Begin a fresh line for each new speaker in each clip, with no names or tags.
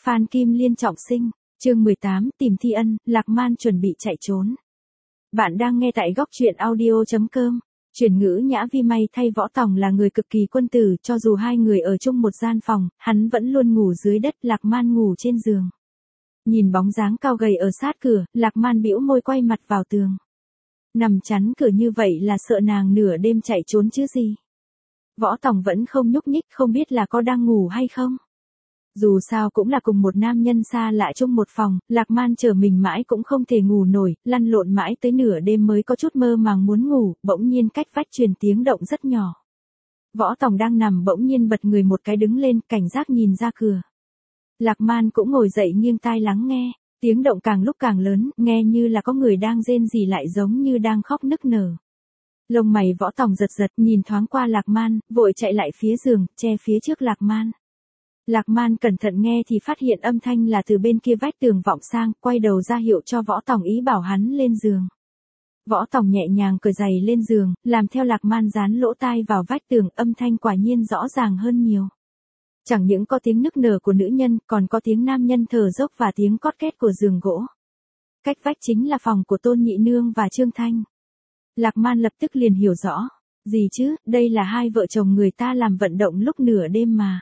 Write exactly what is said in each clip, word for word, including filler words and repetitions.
Phan Kim Liên trọng sinh, chương mười tám, tìm Thi Ân, Lạc Man chuẩn bị chạy trốn. Bạn đang nghe tại góc truyện audio chấm com. Chuyển ngữ Nhã Vi may thay Võ Tòng là người cực kỳ quân tử, cho dù hai người ở chung một gian phòng, hắn vẫn luôn ngủ dưới đất, Lạc Man ngủ trên giường. Nhìn bóng dáng cao gầy ở sát cửa, Lạc Man bĩu môi quay mặt vào tường. Nằm chắn cửa như vậy là sợ nàng nửa đêm chạy trốn chứ gì. Võ Tòng vẫn không nhúc nhích, không biết là có đang ngủ hay không. Dù sao cũng là cùng một nam nhân xa lạ chung một phòng, Lạc Man chờ mình mãi cũng không thể ngủ nổi, lăn lộn mãi tới nửa đêm mới có chút mơ màng muốn ngủ, bỗng nhiên cách vách truyền tiếng động rất nhỏ. Võ Tòng đang nằm bỗng nhiên bật người một cái đứng lên, cảnh giác nhìn ra cửa. Lạc Man cũng ngồi dậy nghiêng tai lắng nghe, tiếng động càng lúc càng lớn, nghe như là có người đang rên rỉ lại giống như đang khóc nức nở. Lông mày Võ Tòng giật giật, nhìn thoáng qua Lạc Man, vội chạy lại phía giường, che phía trước Lạc Man. Lạc Man cẩn thận nghe thì phát hiện âm thanh là từ bên kia vách tường vọng sang, quay đầu ra hiệu cho Võ Tòng ý bảo hắn lên giường. Võ Tòng nhẹ nhàng cởi giày lên giường, làm theo Lạc Man dán lỗ tai vào vách tường, âm thanh quả nhiên rõ ràng hơn nhiều. Chẳng những có tiếng nức nở của nữ nhân, còn có tiếng nam nhân thở dốc và tiếng cót két của giường gỗ. Cách vách chính là phòng của Tôn Nhị Nương và Trương Thanh. Lạc Man lập tức liền hiểu rõ. Gì chứ, đây là hai vợ chồng người ta làm vận động lúc nửa đêm mà.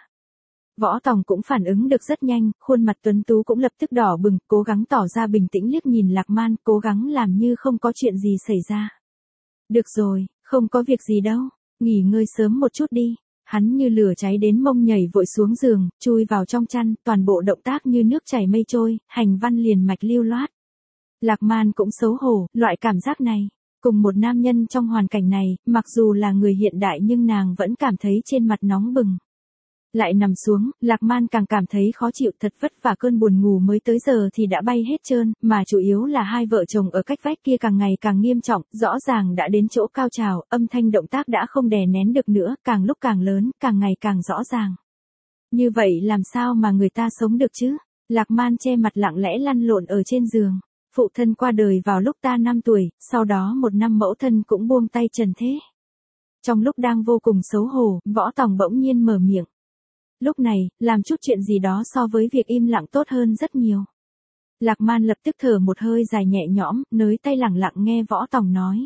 Võ Tòng cũng phản ứng được rất nhanh, khuôn mặt tuấn tú cũng lập tức đỏ bừng, cố gắng tỏ ra bình tĩnh liếc nhìn Lạc Man, cố gắng làm như không có chuyện gì xảy ra. Được rồi, không có việc gì đâu, nghỉ ngơi sớm một chút đi. Hắn như lửa cháy đến mông nhảy vội xuống giường, chui vào trong chăn, toàn bộ động tác như nước chảy mây trôi, hành văn liền mạch lưu loát. Lạc Man cũng xấu hổ, loại cảm giác này. Cùng một nam nhân trong hoàn cảnh này, mặc dù là người hiện đại nhưng nàng vẫn cảm thấy trên mặt nóng bừng. Lại nằm xuống, Lạc Man càng cảm thấy khó chịu, thật vất vả cơn buồn ngủ mới tới giờ thì đã bay hết trơn, mà chủ yếu là hai vợ chồng ở cách vách kia càng ngày càng nghiêm trọng, rõ ràng đã đến chỗ cao trào, âm thanh động tác đã không đè nén được nữa, càng lúc càng lớn, càng ngày càng rõ ràng. Như vậy làm sao mà người ta sống được chứ? Lạc Man che mặt lặng lẽ lăn lộn ở trên giường. Phụ thân qua đời vào lúc ta năm tuổi, sau đó một năm mẫu thân cũng buông tay trần thế. Trong lúc đang vô cùng xấu hổ, Võ Tòng bỗng nhiên mở miệng. Lúc này, làm chút chuyện gì đó so với việc im lặng tốt hơn rất nhiều. Lạc Man lập tức thở một hơi dài nhẹ nhõm, nới tay lẳng lặng nghe Võ Tòng nói.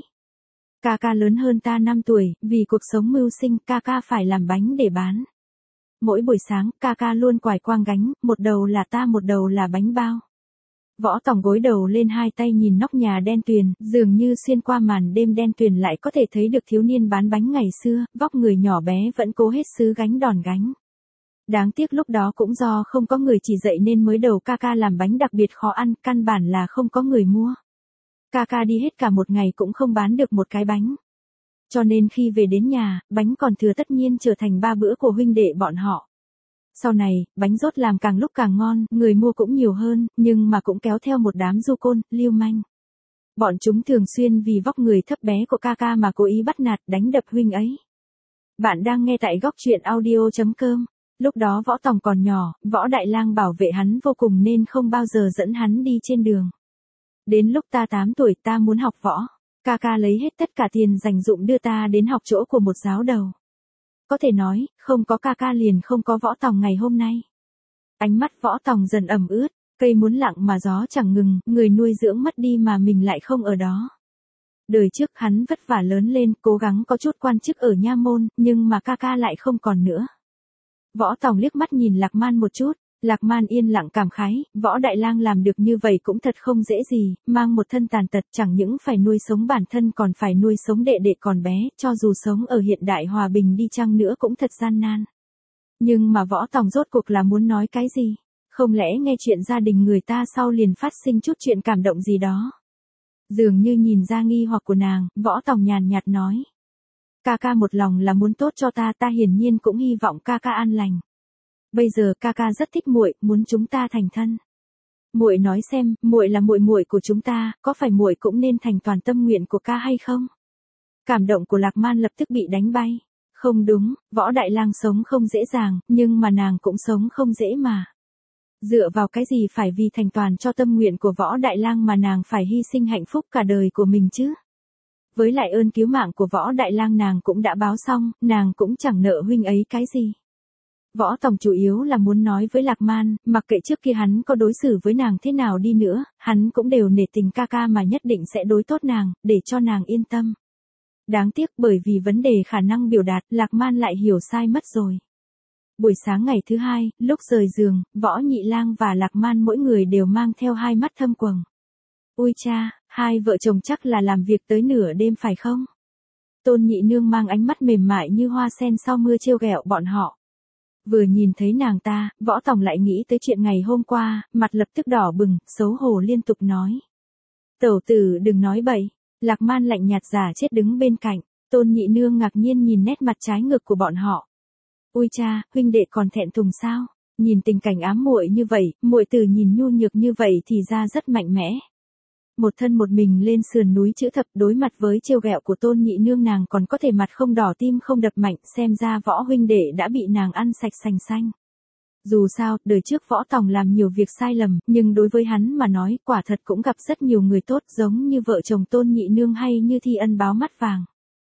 Ca ca lớn hơn ta năm tuổi, vì cuộc sống mưu sinh, ca ca phải làm bánh để bán. Mỗi buổi sáng, ca ca luôn quải quang gánh, một đầu là ta một đầu là bánh bao. Võ Tòng gối đầu lên hai tay nhìn nóc nhà đen tuyền, dường như xuyên qua màn đêm đen tuyền lại có thể thấy được thiếu niên bán bánh ngày xưa, vóc người nhỏ bé vẫn cố hết sức gánh đòn gánh. Đáng tiếc lúc đó cũng do không có người chỉ dạy nên mới đầu ca ca làm bánh đặc biệt khó ăn, căn bản là không có người mua. Ca ca đi hết cả một ngày cũng không bán được một cái bánh. Cho nên khi về đến nhà, bánh còn thừa tất nhiên trở thành ba bữa của huynh đệ bọn họ. Sau này, bánh rốt làm càng lúc càng ngon, người mua cũng nhiều hơn, nhưng mà cũng kéo theo một đám du côn, lưu manh. Bọn chúng thường xuyên vì vóc người thấp bé của ca ca mà cố ý bắt nạt, đánh đập huynh ấy. Bạn đang nghe tại góc truyện audio chấm com. Lúc đó Võ Tòng còn nhỏ, Võ Đại Lang bảo vệ hắn vô cùng nên không bao giờ dẫn hắn đi trên đường. Đến lúc ta tám tuổi ta muốn học võ, ca ca lấy hết tất cả tiền dành dụm đưa ta đến học chỗ của một giáo đầu. Có thể nói, không có ca ca liền không có Võ Tòng ngày hôm nay. Ánh mắt Võ Tòng dần ẩm ướt, cây muốn lặng mà gió chẳng ngừng, người nuôi dưỡng mất đi mà mình lại không ở đó. Đời trước hắn vất vả lớn lên, cố gắng có chút quan chức ở nha môn, nhưng mà ca ca lại không còn nữa. Võ Tòng liếc mắt nhìn Lạc Man một chút, Lạc Man yên lặng cảm khái, Võ Đại Lang làm được như vậy cũng thật không dễ gì, mang một thân tàn tật chẳng những phải nuôi sống bản thân còn phải nuôi sống đệ đệ còn bé, cho dù sống ở hiện đại hòa bình đi chăng nữa cũng thật gian nan. Nhưng mà Võ Tòng rốt cuộc là muốn nói cái gì? Không lẽ nghe chuyện gia đình người ta sau liền phát sinh chút chuyện cảm động gì đó? Dường như nhìn ra nghi hoặc của nàng, Võ Tòng nhàn nhạt nói. Ca ca một lòng là muốn tốt cho ta, ta hiển nhiên cũng hy vọng ca ca an lành. Bây giờ ca ca rất thích muội, muốn chúng ta thành thân. Muội nói xem, muội là muội muội của chúng ta, có phải muội cũng nên thành toàn tâm nguyện của ca hay không? Cảm động của Lạc Man lập tức bị đánh bay. Không đúng, Võ Đại Lang sống không dễ dàng, nhưng mà nàng cũng sống không dễ mà. Dựa vào cái gì phải vì thành toàn cho tâm nguyện của Võ Đại Lang mà nàng phải hy sinh hạnh phúc cả đời của mình chứ? Với lại ơn cứu mạng của Võ Đại Lang nàng cũng đã báo xong, nàng cũng chẳng nợ huynh ấy cái gì. Võ Tòng chủ yếu là muốn nói với Lạc Man, mặc kệ trước kia hắn có đối xử với nàng thế nào đi nữa, hắn cũng đều nể tình ca ca mà nhất định sẽ đối tốt nàng, để cho nàng yên tâm. Đáng tiếc bởi vì vấn đề khả năng biểu đạt, Lạc Man lại hiểu sai mất rồi. Buổi sáng ngày thứ hai, lúc rời giường, Võ Nhị Lang và Lạc Man mỗi người đều mang theo hai mắt thâm quầng. Ui cha, hai vợ chồng chắc là làm việc tới nửa đêm phải không? Tôn Nhị Nương mang ánh mắt mềm mại như hoa sen sau mưa trêu ghẹo bọn họ. Vừa nhìn thấy nàng ta, Võ Tòng lại nghĩ tới chuyện ngày hôm qua, mặt lập tức đỏ bừng, xấu hổ liên tục nói. Tẩu tử đừng nói bậy. Lạc Man lạnh nhạt giả chết đứng bên cạnh, Tôn Nhị Nương ngạc nhiên nhìn nét mặt trái ngược của bọn họ. Ui cha, huynh đệ còn thẹn thùng sao? Nhìn tình cảnh ám muội như vậy, muội tử nhìn nhu nhược như vậy thì ra rất mạnh mẽ. Một thân một mình lên sườn núi chữ thập đối mặt với trêu ghẹo của Tôn Nhị Nương nàng còn có thể mặt không đỏ tim không đập mạnh, xem ra Võ huynh đệ đã bị nàng ăn sạch sành xanh. Dù sao, đời trước Võ Tòng làm nhiều việc sai lầm, nhưng đối với hắn mà nói, quả thật cũng gặp rất nhiều người tốt giống như vợ chồng Tôn Nhị Nương hay như Thi Ân báo mắt vàng.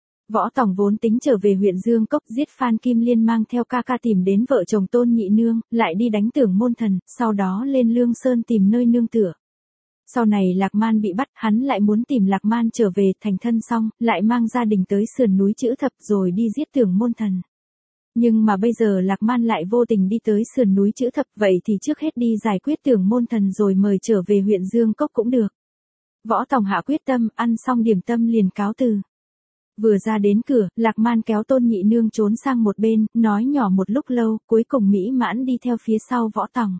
Võ Tòng vốn tính trở về huyện Dương Cốc giết Phan Kim Liên mang theo ca ca tìm đến vợ chồng Tôn Nhị Nương, lại đi đánh Tưởng Môn Thần, sau đó lên Lương Sơn tìm nơi nương tựa. Sau này Lạc Man bị bắt, hắn lại muốn tìm Lạc Man trở về thành thân xong, lại mang gia đình tới sườn núi chữ thập rồi đi giết Tưởng Môn Thần. Nhưng mà bây giờ Lạc Man lại vô tình đi tới sườn núi chữ thập, vậy thì trước hết đi giải quyết Tưởng Môn Thần rồi mời trở về huyện Dương Cốc cũng được. Võ Tòng hạ quyết tâm, ăn xong điểm tâm liền cáo từ. Vừa ra đến cửa, Lạc Man kéo Tôn Nhị Nương trốn sang một bên, nói nhỏ một lúc lâu, cuối cùng mỹ mãn đi theo phía sau Võ Tòng.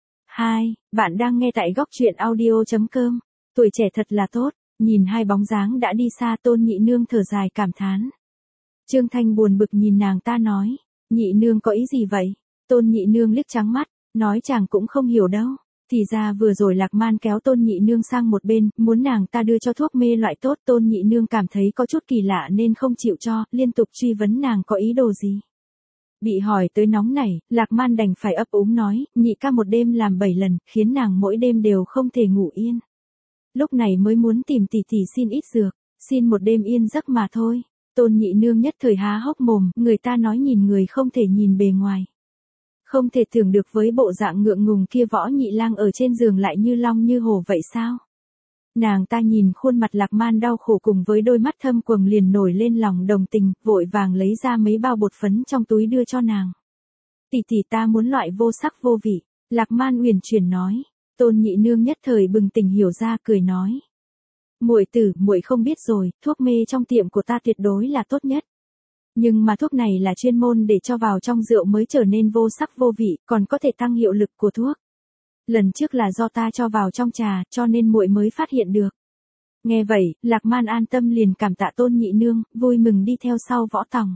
Hai, bạn đang nghe tại góc truyện audio chấm com. Tuổi trẻ thật là tốt, nhìn hai bóng dáng đã đi xa Tôn Nhị Nương thở dài cảm thán. Trương Thanh buồn bực nhìn nàng ta nói, Nhị Nương có ý gì vậy? Tôn Nhị Nương liếc trắng mắt, nói chàng cũng không hiểu đâu. Thì ra vừa rồi Lạc Man kéo Tôn Nhị Nương sang một bên, muốn nàng ta đưa cho thuốc mê loại tốt. Tôn Nhị Nương cảm thấy có chút kỳ lạ nên không chịu cho, liên tục truy vấn nàng có ý đồ gì. Bị hỏi tới nóng nảy, Lạc Man đành phải ấp úng nói, nhị ca một đêm làm bảy lần, khiến nàng mỗi đêm đều không thể ngủ yên. Lúc này mới muốn tìm tỷ tỷ xin ít dược, xin một đêm yên giấc mà thôi. Tôn Nhị Nương nhất thời há hốc mồm, người ta nói nhìn người không thể nhìn bề ngoài. Không thể tưởng được với bộ dạng ngượng ngùng kia Võ Nhị Lang ở trên giường lại như long như hổ vậy sao? Nàng ta nhìn khuôn mặt Lạc Man đau khổ cùng với đôi mắt thâm quầng liền nổi lên lòng đồng tình, vội vàng lấy ra mấy bao bột phấn trong túi đưa cho nàng. Tỷ tỷ ta muốn loại vô sắc vô vị, Lạc Man uyển chuyển nói. Tôn Nhị Nương nhất thời bừng tỉnh hiểu ra cười nói. Muội tử, muội không biết rồi, thuốc mê trong tiệm của ta tuyệt đối là tốt nhất. Nhưng mà thuốc này là chuyên môn để cho vào trong rượu mới trở nên vô sắc vô vị, còn có thể tăng hiệu lực của thuốc. Lần trước là do ta cho vào trong trà, cho nên muội mới phát hiện được. Nghe vậy, Lạc Man an tâm liền cảm tạ Tôn Nhị Nương, vui mừng đi theo sau Võ Tòng.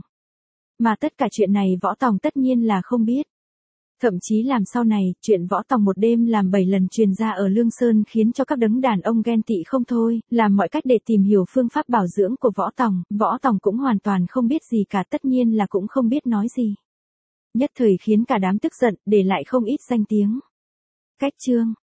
Mà tất cả chuyện này Võ Tòng tất nhiên là không biết. Thậm chí làm sau này, chuyện Võ Tòng một đêm làm bảy lần truyền ra ở Lương Sơn khiến cho các đấng đàn ông ghen tị không thôi, làm mọi cách để tìm hiểu phương pháp bảo dưỡng của Võ Tòng, Võ Tòng cũng hoàn toàn không biết gì cả, tất nhiên là cũng không biết nói gì. Nhất thời khiến cả đám tức giận, để lại không ít danh tiếng. Cách chương